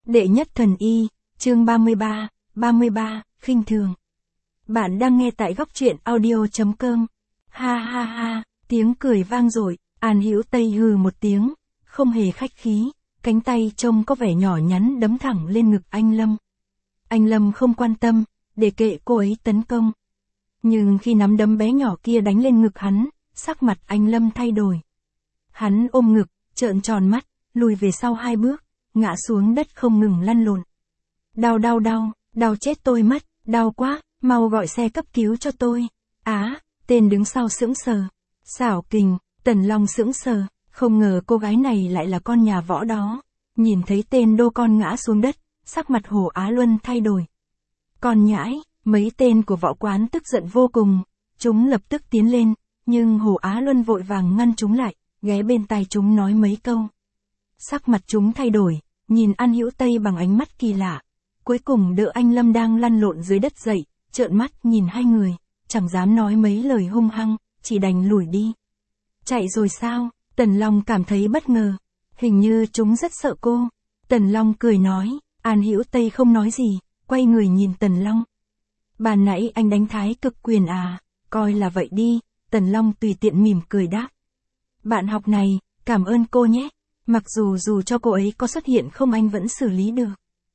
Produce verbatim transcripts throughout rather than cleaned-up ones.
Đệ nhất thần y, chương ba mươi ba, ba mươi ba, khinh thường. Bạn đang nghe tại góc truyện audio.com. Ha ha ha, tiếng cười vang dội, An Hữu Tây hừ một tiếng, không hề khách khí, cánh tay trông có vẻ nhỏ nhắn đấm thẳng lên ngực anh Lâm. Anh Lâm không quan tâm, để kệ cô ấy tấn công. Nhưng khi nắm đấm bé nhỏ kia đánh lên ngực hắn, sắc mặt anh Lâm thay đổi. Hắn ôm ngực, trợn tròn mắt, lùi về sau hai bước, ngã xuống đất không ngừng lăn lộn. Đau đau đau, đau chết tôi mất, đau quá, mau gọi xe cấp cứu cho tôi. Á, tên đứng sau sững sờ. Xảo Kình, Tần Long sững sờ, không ngờ cô gái này lại là con nhà võ đó. Nhìn thấy tên đô con ngã xuống đất, sắc mặt Hồ Á Luân thay đổi. Con nhãi, mấy tên của võ quán tức giận vô cùng, chúng lập tức tiến lên, nhưng Hồ Á Luân vội vàng ngăn chúng lại, ghé bên tai chúng nói mấy câu. Sắc mặt chúng thay đổi, nhìn An Hữu Tây bằng ánh mắt kỳ lạ. Cuối cùng đỡ anh Lâm đang lăn lộn dưới đất dậy, trợn mắt nhìn hai người, chẳng dám nói mấy lời hung hăng, chỉ đành lùi đi. Chạy rồi sao? Tần Long cảm thấy bất ngờ. Hình như chúng rất sợ cô. Tần Long cười nói, An Hữu Tây không nói gì, quay người nhìn Tần Long. Ban nãy anh đánh thái cực quyền à, coi là vậy đi, Tần Long tùy tiện mỉm cười đáp. Bạn học này, cảm ơn cô nhé. Mặc dù dù cho cô ấy có xuất hiện không anh vẫn xử lý được.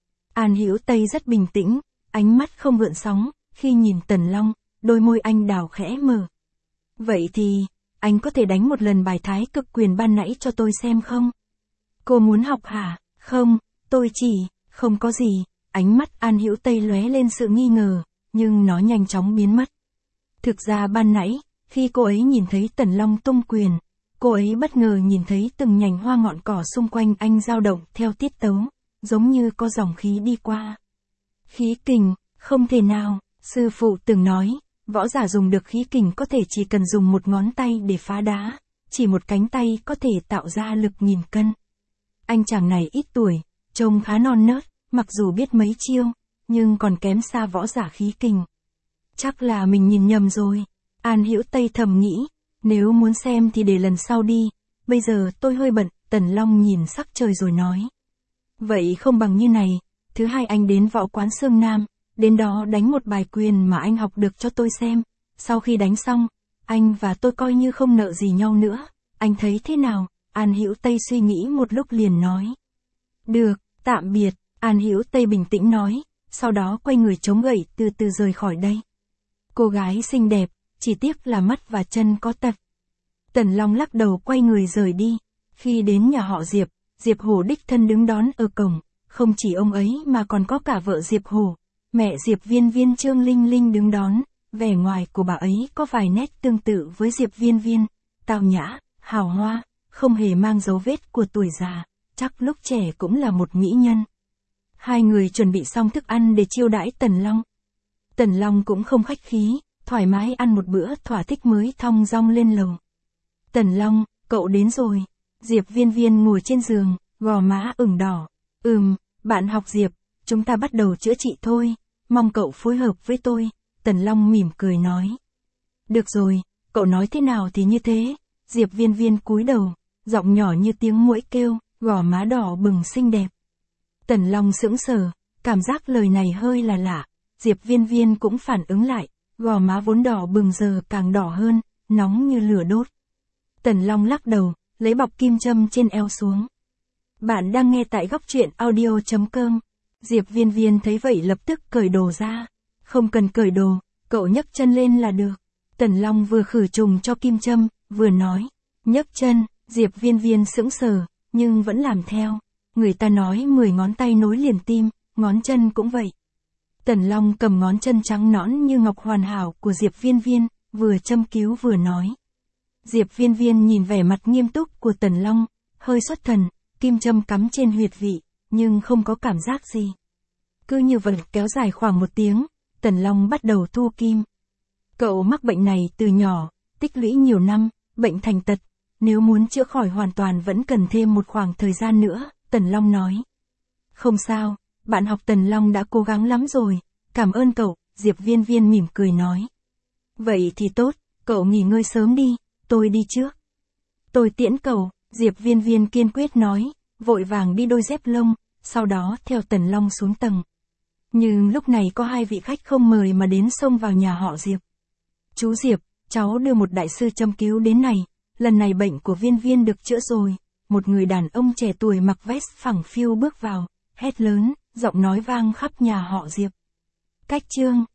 An Hữu Tây rất bình tĩnh, ánh mắt không gợn sóng, khi nhìn Tần Long, đôi môi anh đào khẽ mở. Vậy thì, anh có thể đánh một lần bài thái cực quyền ban nãy cho tôi xem không? Cô muốn học hả? Không, tôi chỉ, không có gì. Ánh mắt An Hữu Tây lóe lên sự nghi ngờ, nhưng nó nhanh chóng biến mất. Thực ra ban nãy, khi cô ấy nhìn thấy Tần Long tung quyền, cô ấy bất ngờ nhìn thấy từng nhành hoa ngọn cỏ xung quanh anh dao động theo tiết tấu, giống như có dòng khí đi qua. Khí kình, không thể nào, sư phụ từng nói, võ giả dùng được khí kình có thể chỉ cần dùng một ngón tay để phá đá, chỉ một cánh tay có thể tạo ra lực nghìn cân. Anh chàng này ít tuổi, trông khá non nớt, mặc dù biết mấy chiêu, nhưng còn kém xa võ giả khí kình. Chắc là mình nhìn nhầm rồi, An Hữu Tây thầm nghĩ. Nếu muốn xem thì để lần sau đi, bây giờ tôi hơi bận, Tần Long nhìn sắc trời rồi nói. Vậy không bằng như này, thứ hai anh đến võ quán Sương Nam, đến đó đánh một bài quyền mà anh học được cho tôi xem, sau khi đánh xong, anh và tôi coi như không nợ gì nhau nữa, anh thấy thế nào? An Hữu Tây suy nghĩ một lúc liền nói. Được, tạm biệt, An Hữu Tây bình tĩnh nói, sau đó quay người chống gậy từ từ rời khỏi đây. Cô gái xinh đẹp, chỉ tiếc là mắt và chân có tật. Tần Long lắc đầu quay người rời đi. Khi đến nhà họ Diệp, Diệp Hổ đích thân đứng đón ở cổng. Không chỉ ông ấy mà còn có cả vợ Diệp Hổ, mẹ Diệp Viên Viên Trương Linh Linh đứng đón. Vẻ ngoài của bà ấy có vài nét tương tự với Diệp Viên Viên, tao nhã, hào hoa, không hề mang dấu vết của tuổi già, chắc lúc trẻ cũng là một mỹ nhân. Hai người chuẩn bị xong thức ăn để chiêu đãi Tần Long. Tần Long cũng không khách khí, thoải mái ăn một bữa thỏa thích mới thong dong lên lầu. Tần Long, cậu đến rồi. Diệp Viên Viên ngồi trên giường, gò má ửng đỏ. Ừm, bạn học Diệp, chúng ta bắt đầu chữa trị thôi, mong cậu phối hợp với tôi. Tần Long mỉm cười nói. Được rồi, cậu nói thế nào thì như thế. Diệp Viên Viên cúi đầu, giọng nhỏ như tiếng muỗi kêu, gò má đỏ bừng xinh đẹp. Tần Long sững sờ, cảm giác lời này hơi là lạ. Diệp Viên Viên cũng phản ứng lại, gò má vốn đỏ bừng giờ càng đỏ hơn, nóng như lửa đốt. Tần Long lắc đầu, lấy bọc kim châm trên eo xuống. Bạn đang nghe tại góc truyện audio.com. Diệp Viên Viên thấy vậy lập tức cởi đồ ra. Không cần cởi đồ, cậu nhấc chân lên là được. Tần Long vừa khử trùng cho kim châm, vừa nói. Nhấc chân, Diệp Viên Viên sững sờ, nhưng vẫn làm theo. Người ta nói mười ngón tay nối liền tim, ngón chân cũng vậy. Tần Long cầm ngón chân trắng nõn như ngọc hoàn hảo của Diệp Viên Viên, vừa châm cứu vừa nói. Diệp Viên Viên nhìn vẻ mặt nghiêm túc của Tần Long, hơi xuất thần, kim châm cắm trên huyệt vị, nhưng không có cảm giác gì. Cứ như vậy kéo dài khoảng một tiếng, Tần Long bắt đầu thu kim. Cậu mắc bệnh này từ nhỏ, tích lũy nhiều năm, bệnh thành tật, nếu muốn chữa khỏi hoàn toàn vẫn cần thêm một khoảng thời gian nữa, Tần Long nói. Không sao, bạn học Tần Long đã cố gắng lắm rồi, cảm ơn cậu, Diệp Viên Viên mỉm cười nói. Vậy thì tốt, cậu nghỉ ngơi sớm đi, tôi đi trước. Tôi tiễn cậu, Diệp Viên Viên kiên quyết nói, vội vàng đi đôi dép lông, sau đó theo Tần Long xuống tầng. Nhưng lúc này có hai vị khách không mời mà đến xông vào nhà họ Diệp. Chú Diệp, cháu đưa một đại sư châm cứu đến này, lần này bệnh của Viên Viên được chữa rồi. Một người đàn ông trẻ tuổi mặc vest phẳng phiu bước vào, hét lớn, giọng nói vang khắp nhà họ Diệp. Cách chương